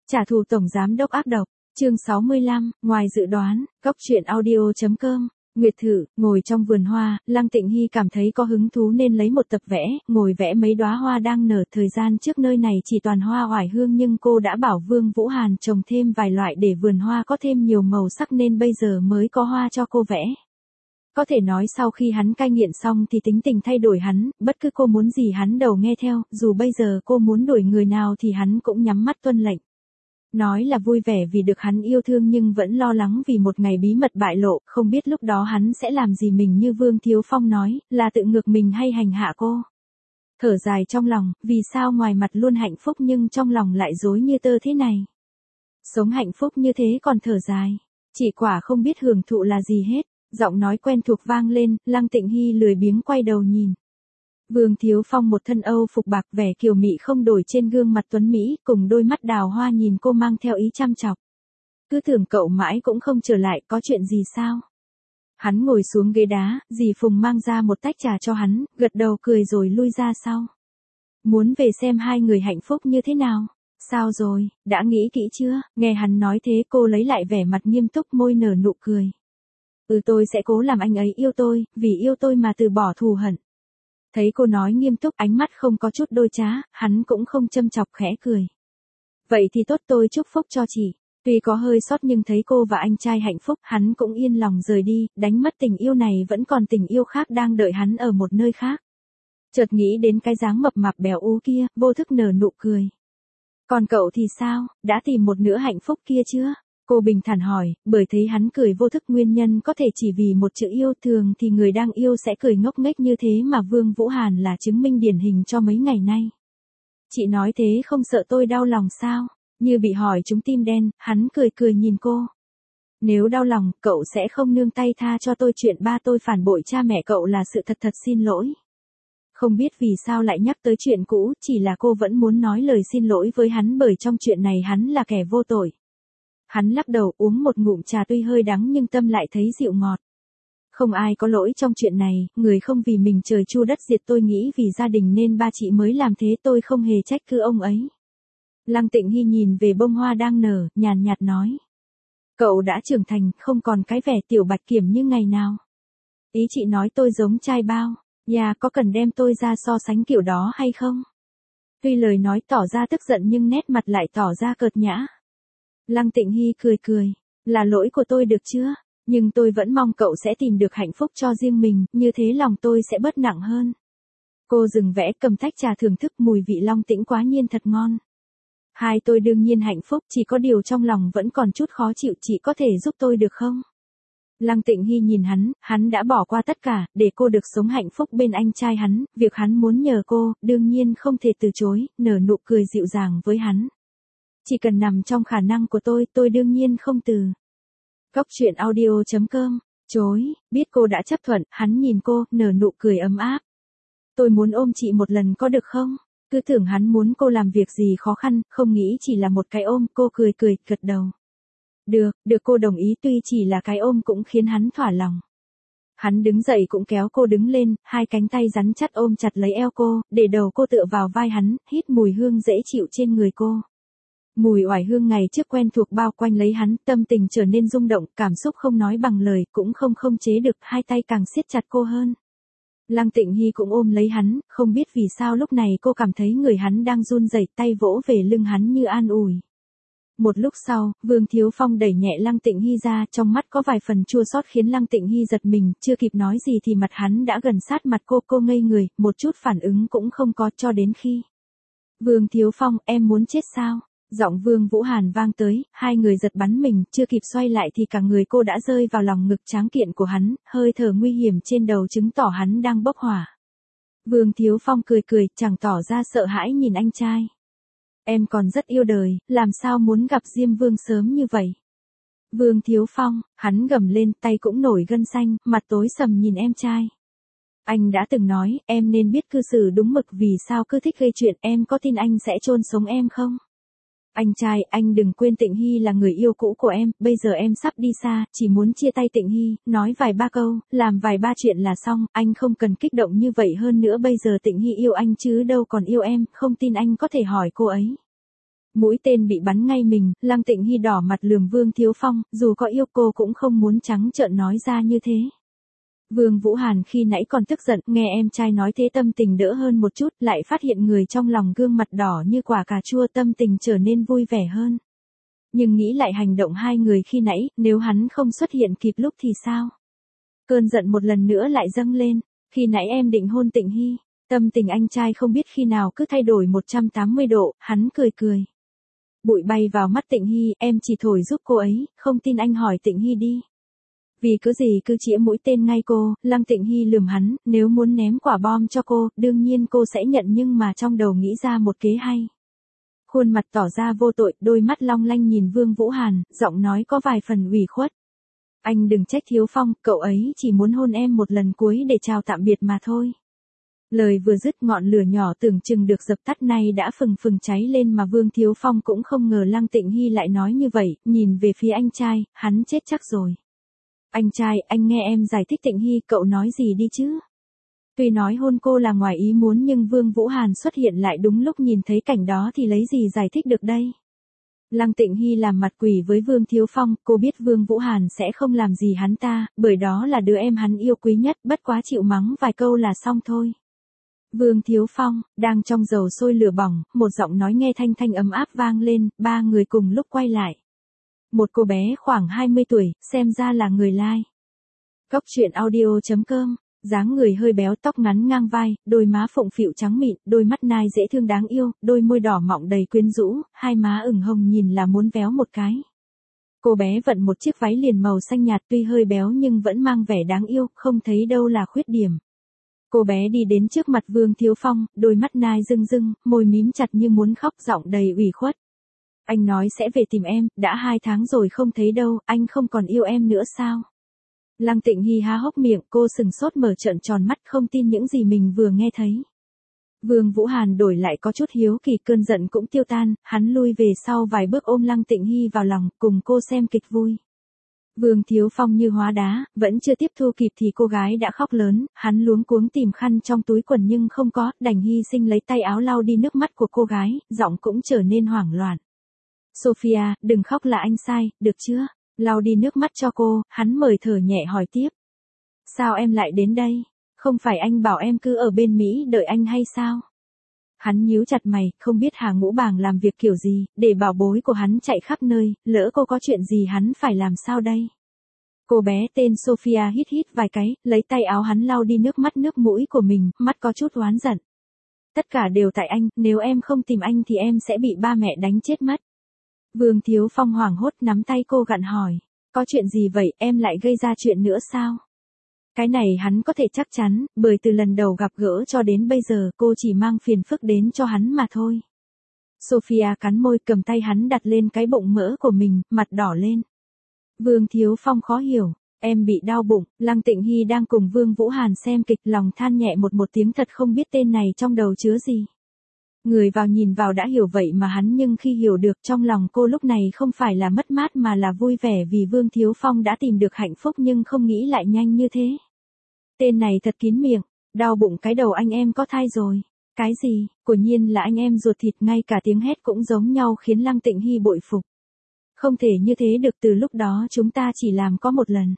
Trả thù tổng giám đốc ác độc, chương 65, ngoài dự đoán, góc truyện audio.com. Nguyệt Thử, ngồi trong vườn hoa, Lăng Tịnh Hy cảm thấy có hứng thú nên lấy một tập vẽ, ngồi vẽ mấy đóa hoa đang nở. Thời gian trước nơi này chỉ toàn hoa oải hương nhưng cô đã bảo Vương Vũ Hàn trồng thêm vài loại để vườn hoa có thêm nhiều màu sắc nên bây giờ mới có hoa cho cô vẽ. Có thể nói sau khi hắn cai nghiện xong thì tính tình thay đổi hắn, bất cứ cô muốn gì hắn đều nghe theo, dù bây giờ cô muốn đuổi người nào thì hắn cũng nhắm mắt tuân lệnh. Nói là vui vẻ vì được hắn yêu thương nhưng vẫn lo lắng vì một ngày bí mật bại lộ, không biết lúc đó hắn sẽ làm gì mình như Vương Thiếu Phong nói, là tự ngược mình hay hành hạ cô. Thở dài trong lòng, vì sao ngoài mặt luôn hạnh phúc nhưng trong lòng lại dối như tơ thế này. Sống hạnh phúc như thế còn thở dài, chỉ quả không biết hưởng thụ là gì hết. Giọng nói quen thuộc vang lên, Lăng Tịnh Hy lười biếng quay đầu nhìn. Vương Thiếu Phong một thân Âu phục bạc vẻ kiều mị không đổi trên gương mặt tuấn Mỹ, cùng đôi mắt đào hoa nhìn cô mang theo ý chăm chọc. Cứ tưởng cậu mãi cũng không trở lại, có chuyện gì sao? Hắn ngồi xuống ghế đá, dì Phùng mang ra một tách trà cho hắn, gật đầu cười rồi lui ra sau. Muốn về xem hai người hạnh phúc như thế nào? Sao rồi, đã nghĩ kỹ chưa? Nghe hắn nói thế cô lấy lại vẻ mặt nghiêm túc môi nở nụ cười. Tôi sẽ cố làm anh ấy yêu tôi, vì yêu tôi mà từ bỏ thù hận. Thấy cô nói nghiêm túc ánh mắt không có chút đôi trá, hắn cũng không châm chọc khẽ cười. Vậy thì tốt tôi chúc phúc cho chị. Tuy có hơi sót nhưng thấy cô và anh trai hạnh phúc hắn cũng yên lòng rời đi, đánh mất tình yêu này vẫn còn tình yêu khác đang đợi hắn ở một nơi khác. Chợt nghĩ đến cái dáng mập mạp béo ú kia, vô thức nở nụ cười. Còn cậu thì sao, đã tìm một nửa hạnh phúc kia chưa? Cô bình thản hỏi, bởi thấy hắn cười vô thức nguyên nhân có thể chỉ vì một chữ yêu, thường thì người đang yêu sẽ cười ngốc nghếch như thế mà Vương Vũ Hàn là chứng minh điển hình cho mấy ngày nay. Chị nói thế không sợ tôi đau lòng sao? Như bị hỏi trúng tim đen, hắn cười cười nhìn cô. Nếu đau lòng, cậu sẽ không nương tay tha cho tôi chuyện ba tôi phản bội cha mẹ cậu là sự thật thật xin lỗi. Không biết vì sao lại nhắc tới chuyện cũ, chỉ là cô vẫn muốn nói lời xin lỗi với hắn bởi trong chuyện này hắn là kẻ vô tội. Hắn lắc đầu uống một ngụm trà tuy hơi đắng nhưng tâm lại thấy dịu ngọt. Không ai có lỗi trong chuyện này, người không vì mình trời chu đất diệt tôi nghĩ vì gia đình nên ba chị mới làm thế tôi không hề trách cứ ông ấy. Lăng Tịnh Hy nhìn về bông hoa đang nở, nhàn nhạt nói. Cậu đã trưởng thành, không còn cái vẻ tiểu bạch kiểm như ngày nào. Ý chị nói tôi giống trai bao, có cần đem tôi ra so sánh kiểu đó hay không? Tuy lời nói tỏ ra tức giận nhưng nét mặt lại tỏ ra cợt nhã. Lăng Tịnh Hy cười cười, là lỗi của tôi được chưa, nhưng tôi vẫn mong cậu sẽ tìm được hạnh phúc cho riêng mình, như thế lòng tôi sẽ bớt nặng hơn. Cô dừng vẽ cầm tách trà thưởng thức mùi vị long tĩnh quá nhiên thật ngon. Hai tôi đương nhiên hạnh phúc, chỉ có điều trong lòng vẫn còn chút khó chịu, chị có thể giúp tôi được không? Lăng Tịnh Hy nhìn hắn đã bỏ qua tất cả, để cô được sống hạnh phúc bên anh trai hắn, việc hắn muốn nhờ cô, đương nhiên không thể từ chối, nở nụ cười dịu dàng với hắn. Chỉ cần nằm trong khả năng của tôi đương nhiên không từ. Góc truyện audio.com, chối, biết cô đã chấp thuận, hắn nhìn cô, nở nụ cười ấm áp. Tôi muốn ôm chị một lần có được không? Cứ tưởng hắn muốn cô làm việc gì khó khăn, không nghĩ chỉ là một cái ôm, cô cười cười, gật đầu. Được cô đồng ý tuy chỉ là cái ôm cũng khiến hắn thỏa lòng. Hắn đứng dậy cũng kéo cô đứng lên, hai cánh tay rắn chắc ôm chặt lấy eo cô, để đầu cô tựa vào vai hắn, hít mùi hương dễ chịu trên người cô. Mùi oải hương ngày trước quen thuộc bao quanh lấy hắn, tâm tình trở nên rung động, cảm xúc không nói bằng lời, cũng không chế được, hai tay càng siết chặt cô hơn. Lăng Tịnh Hy cũng ôm lấy hắn, không biết vì sao lúc này cô cảm thấy người hắn đang run rẩy, tay vỗ về lưng hắn như an ủi. Một lúc sau, Vương Thiếu Phong đẩy nhẹ Lăng Tịnh Hy ra, trong mắt có vài phần chua xót khiến Lăng Tịnh Hy giật mình, chưa kịp nói gì thì mặt hắn đã gần sát mặt cô ngây người, một chút phản ứng cũng không có cho đến khi. Vương Thiếu Phong, em muốn chết sao? Giọng Vương Vũ Hàn vang tới, hai người giật bắn mình, chưa kịp xoay lại thì cả người cô đã rơi vào lòng ngực tráng kiện của hắn, hơi thở nguy hiểm trên đầu chứng tỏ hắn đang bốc hỏa. Vương Thiếu Phong cười cười, chẳng tỏ ra sợ hãi nhìn anh trai. Em còn rất yêu đời, làm sao muốn gặp Diêm Vương sớm như vậy? Vương Thiếu Phong, hắn gầm lên, tay cũng nổi gân xanh, mặt tối sầm nhìn em trai. Anh đã từng nói, em nên biết cư xử đúng mực, vì sao cứ thích gây chuyện, em có tin anh sẽ chôn sống em không? Anh trai, anh đừng quên Tịnh Hy là người yêu cũ của em, bây giờ em sắp đi xa, chỉ muốn chia tay Tịnh Hy, nói vài ba câu, làm vài ba chuyện là xong, anh không cần kích động như vậy hơn nữa, bây giờ Tịnh Hy yêu anh chứ đâu còn yêu em, không tin anh có thể hỏi cô ấy. Mũi tên bị bắn ngay mình, Lăng Tịnh Hy đỏ mặt lườm Vương Thiếu Phong, dù có yêu cô cũng không muốn trắng trợn nói ra như thế. Vương Vũ Hàn khi nãy còn tức giận, nghe em trai nói thế tâm tình đỡ hơn một chút, lại phát hiện người trong lòng gương mặt đỏ như quả cà chua, tâm tình trở nên vui vẻ hơn. Nhưng nghĩ lại hành động hai người khi nãy, nếu hắn không xuất hiện kịp lúc thì sao? Cơn giận một lần nữa lại dâng lên, khi nãy em định hôn Tịnh Hy, tâm tình anh trai không biết khi nào cứ thay đổi 180 độ, hắn cười cười. Bụi bay vào mắt Tịnh Hy, em chỉ thổi giúp cô ấy, không tin anh hỏi Tịnh Hy đi. Vì cứ gì cứ chĩa mũi tên ngay cô, Lăng Tịnh Hy lườm hắn, nếu muốn ném quả bom cho cô, đương nhiên cô sẽ nhận, nhưng mà trong đầu nghĩ ra một kế hay. Khuôn mặt tỏ ra vô tội, đôi mắt long lanh nhìn Vương Vũ Hàn, giọng nói có vài phần ủy khuất. Anh đừng trách Thiếu Phong, cậu ấy chỉ muốn hôn em một lần cuối để chào tạm biệt mà thôi. Lời vừa dứt, ngọn lửa nhỏ tưởng chừng được dập tắt nay đã phừng phừng cháy lên, mà Vương Thiếu Phong cũng không ngờ Lăng Tịnh Hy lại nói như vậy, nhìn về phía anh trai, hắn chết chắc rồi. Anh trai, anh nghe em giải thích. Tịnh Hy, cậu nói gì đi chứ? Tuy nói hôn cô là ngoài ý muốn, nhưng Vương Vũ Hàn xuất hiện lại đúng lúc nhìn thấy cảnh đó thì lấy gì giải thích được đây? Lăng Tịnh Hy làm mặt quỷ với Vương Thiếu Phong, cô biết Vương Vũ Hàn sẽ không làm gì hắn ta, bởi đó là đứa em hắn yêu quý nhất, bất quá chịu mắng vài câu là xong thôi. Vương Thiếu Phong, đang trong dầu sôi lửa bỏng, một giọng nói nghe thanh thanh ấm áp vang lên, ba người cùng lúc quay lại. Một cô bé khoảng 20 tuổi, xem ra là người Lai. Cóc truyện audio.com, dáng người hơi béo, tóc ngắn ngang vai, đôi má phụng phịu trắng mịn, đôi mắt nai dễ thương đáng yêu, đôi môi đỏ mọng đầy quyến rũ, hai má ửng hồng nhìn là muốn véo một cái. Cô bé vận một chiếc váy liền màu xanh nhạt, tuy hơi béo nhưng vẫn mang vẻ đáng yêu, không thấy đâu là khuyết điểm. Cô bé đi đến trước mặt Vương Thiếu Phong, đôi mắt nai rưng rưng, môi mím chặt như muốn khóc, giọng đầy ủy khuất. Anh nói sẽ về tìm em, đã 2 tháng rồi không thấy đâu, anh không còn yêu em nữa sao? Lăng Tịnh Hy há hốc miệng, cô sừng sốt mở trợn tròn mắt, không tin những gì mình vừa nghe thấy. Vương Vũ Hàn đổi lại có chút hiếu kỳ, cơn giận cũng tiêu tan, hắn lui về sau vài bước ôm Lăng Tịnh Hy vào lòng, cùng cô xem kịch vui. Vương Thiếu Phong như hóa đá, vẫn chưa tiếp thu kịp thì cô gái đã khóc lớn, hắn luống cuống tìm khăn trong túi quần nhưng không có, đành hy sinh lấy tay áo lau đi nước mắt của cô gái, giọng cũng trở nên hoảng loạn. Sophia, đừng khóc, là anh sai, được chưa? Lau đi nước mắt cho cô, hắn mời thở nhẹ hỏi tiếp. Sao em lại đến đây? Không phải anh bảo em cứ ở bên Mỹ đợi anh hay sao? Hắn nhíu chặt mày, không biết Hà Ngũ Bàng làm việc kiểu gì, để bảo bối của hắn chạy khắp nơi, lỡ cô có chuyện gì hắn phải làm sao đây? Cô bé tên Sophia hít hít vài cái, lấy tay áo hắn lau đi nước mắt nước mũi của mình, mắt có chút oán giận. Tất cả đều tại anh, nếu em không tìm anh thì em sẽ bị ba mẹ đánh chết mất. Vương Thiếu Phong hoảng hốt nắm tay cô gặn hỏi. Có chuyện gì vậy, em lại gây ra chuyện nữa sao? Cái này hắn có thể chắc chắn, bởi từ lần đầu gặp gỡ cho đến bây giờ cô chỉ mang phiền phức đến cho hắn mà thôi. Sophia cắn môi, cầm tay hắn đặt lên cái bụng mỡ của mình, mặt đỏ lên. Vương Thiếu Phong khó hiểu. Em bị đau bụng. Lăng Tịnh Hy đang cùng Vương Vũ Hàn xem kịch, lòng than nhẹ một tiếng, thật không biết tên này trong đầu chứa gì. Người vào nhìn vào đã hiểu vậy mà hắn, nhưng khi hiểu được trong lòng cô lúc này không phải là mất mát mà là vui vẻ vì Vương Thiếu Phong đã tìm được hạnh phúc, nhưng không nghĩ lại nhanh như thế. Tên này thật kín miệng, đau bụng cái đầu anh em có thai rồi. Cái gì, quả nhiên là anh em ruột thịt, ngay cả tiếng hét cũng giống nhau khiến Lăng Tịnh Hy bội phục. Không thể như thế được, từ lúc đó chúng ta chỉ làm có một lần.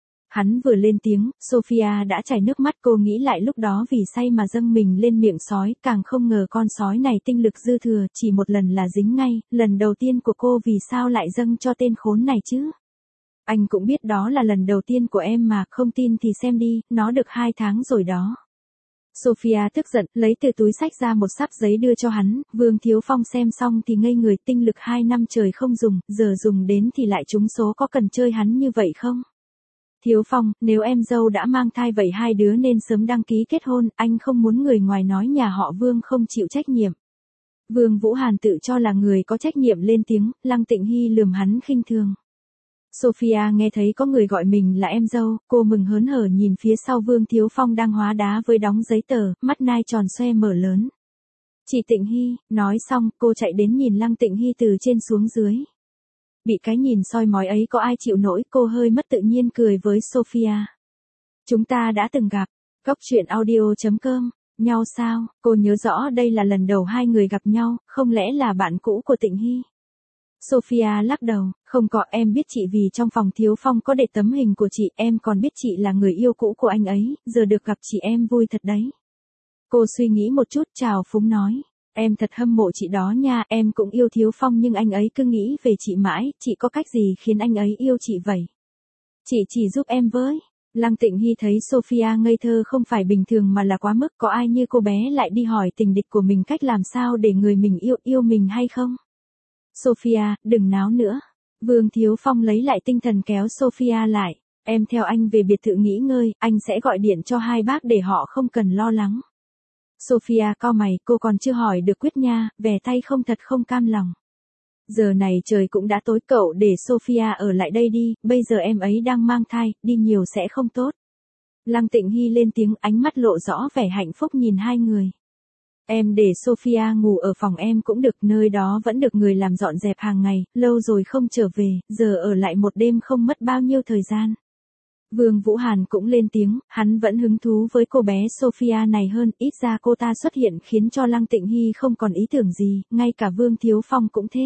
Hắn vừa lên tiếng, Sophia đã chảy nước mắt, cô nghĩ lại lúc đó vì say mà dâng mình lên miệng sói, càng không ngờ con sói này tinh lực dư thừa, chỉ một lần là dính ngay, lần đầu tiên của cô vì sao lại dâng cho tên khốn này chứ? Anh cũng biết đó là lần đầu tiên của em mà, không tin thì xem đi, nó được 2 tháng rồi đó. Sophia tức giận, lấy từ túi xách ra một sáp giấy đưa cho hắn, Vương Thiếu Phong xem xong thì ngây người, tinh lực 2 năm trời không dùng, giờ dùng đến thì lại trúng số, có cần chơi hắn như vậy không? Thiếu Phong, nếu em dâu đã mang thai vậy hai đứa nên sớm đăng ký kết hôn, anh không muốn người ngoài nói nhà họ Vương không chịu trách nhiệm. Vương Vũ Hàn tự cho là người có trách nhiệm lên tiếng, Lăng Tịnh Hy lườm hắn khinh thường. Sophia nghe thấy có người gọi mình là em dâu, cô mừng hớn hở nhìn phía sau Vương Thiếu Phong đang hóa đá với đóng giấy tờ, mắt nai tròn xoe mở lớn. Chị Tịnh Hy, nói xong, cô chạy đến nhìn Lăng Tịnh Hy từ trên xuống dưới. Bị cái nhìn soi mói ấy có ai chịu nổi, cô hơi mất tự nhiên cười với Sophia. Chúng ta đã từng gặp. Cóc truyện audio.com Nhau sao? Cô nhớ rõ đây là lần đầu hai người gặp nhau, không lẽ là bạn cũ của Tịnh Hy? Sophia lắc đầu, không có, em biết chị vì trong phòng Thiếu Phong có để tấm hình của chị, em còn biết chị là người yêu cũ của anh ấy, giờ được gặp chị em vui thật đấy. Cô suy nghĩ một chút, trào phúng nói, em thật hâm mộ chị đó nha, em cũng yêu Thiếu Phong nhưng anh ấy cứ nghĩ về chị mãi, chị có cách gì khiến anh ấy yêu chị vậy? Chị chỉ giúp em với. Lăng Tịnh Hy thấy Sophia ngây thơ không phải bình thường mà là quá mức, có ai như cô bé lại đi hỏi tình địch của mình cách làm sao để người mình yêu mình hay không? Sophia, đừng náo nữa. Vương Thiếu Phong lấy lại tinh thần kéo Sophia lại. Em theo anh về biệt thự nghỉ ngơi, anh sẽ gọi điện cho hai bác để họ không cần lo lắng. Sophia cau mày, cô còn chưa hỏi được quyết nha, vẻ tay không thật không cam lòng. Giờ này trời cũng đã tối, cậu để Sophia ở lại đây đi, bây giờ em ấy đang mang thai, đi nhiều sẽ không tốt. Lăng Tịnh Hy lên tiếng, ánh mắt lộ rõ vẻ hạnh phúc nhìn hai người. Em để Sophia ngủ ở phòng em cũng được, nơi đó vẫn được người làm dọn dẹp hàng ngày, lâu rồi không trở về, giờ ở lại một đêm không mất bao nhiêu thời gian. Vương Vũ Hàn cũng lên tiếng, hắn vẫn hứng thú với cô bé Sophia này hơn, ít ra cô ta xuất hiện khiến cho Lăng Tịnh Hy không còn ý tưởng gì, ngay cả Vương Thiếu Phong cũng thế.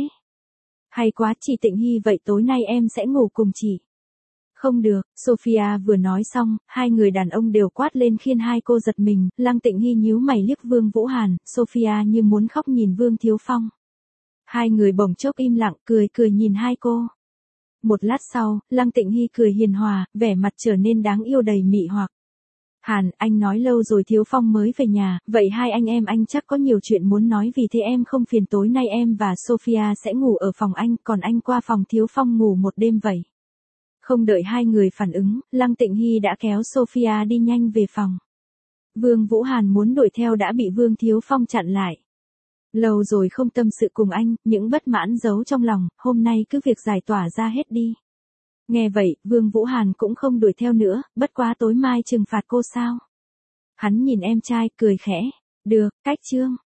Hay quá, chị Tịnh Hy, vậy tối nay em sẽ ngủ cùng chị. Không được, Sophia vừa nói xong, hai người đàn ông đều quát lên khiến hai cô giật mình, Lăng Tịnh Hy nhíu mày liếc Vương Vũ Hàn, Sophia như muốn khóc nhìn Vương Thiếu Phong. Hai người bỗng chốc im lặng, cười nhìn hai cô. Một lát sau, Lăng Tịnh Hy cười hiền hòa, vẻ mặt trở nên đáng yêu đầy mị hoặc. Hàn, anh nói lâu rồi Thiếu Phong mới về nhà, vậy hai anh em anh chắc có nhiều chuyện muốn nói, vì thế em không phiền, tối nay em và Sophia sẽ ngủ ở phòng anh, còn anh qua phòng Thiếu Phong ngủ một đêm vậy. Không đợi hai người phản ứng, Lăng Tịnh Hy đã kéo Sophia đi nhanh về phòng. Vương Vũ Hàn muốn đuổi theo đã bị Vương Thiếu Phong chặn lại. Lâu rồi không tâm sự cùng anh, những bất mãn giấu trong lòng, hôm nay cứ việc giải tỏa ra hết đi. Nghe vậy, Vương Vũ Hàn cũng không đuổi theo nữa, bất quá tối mai trừng phạt cô sao? Hắn nhìn em trai, cười khẽ. Được, cách chương.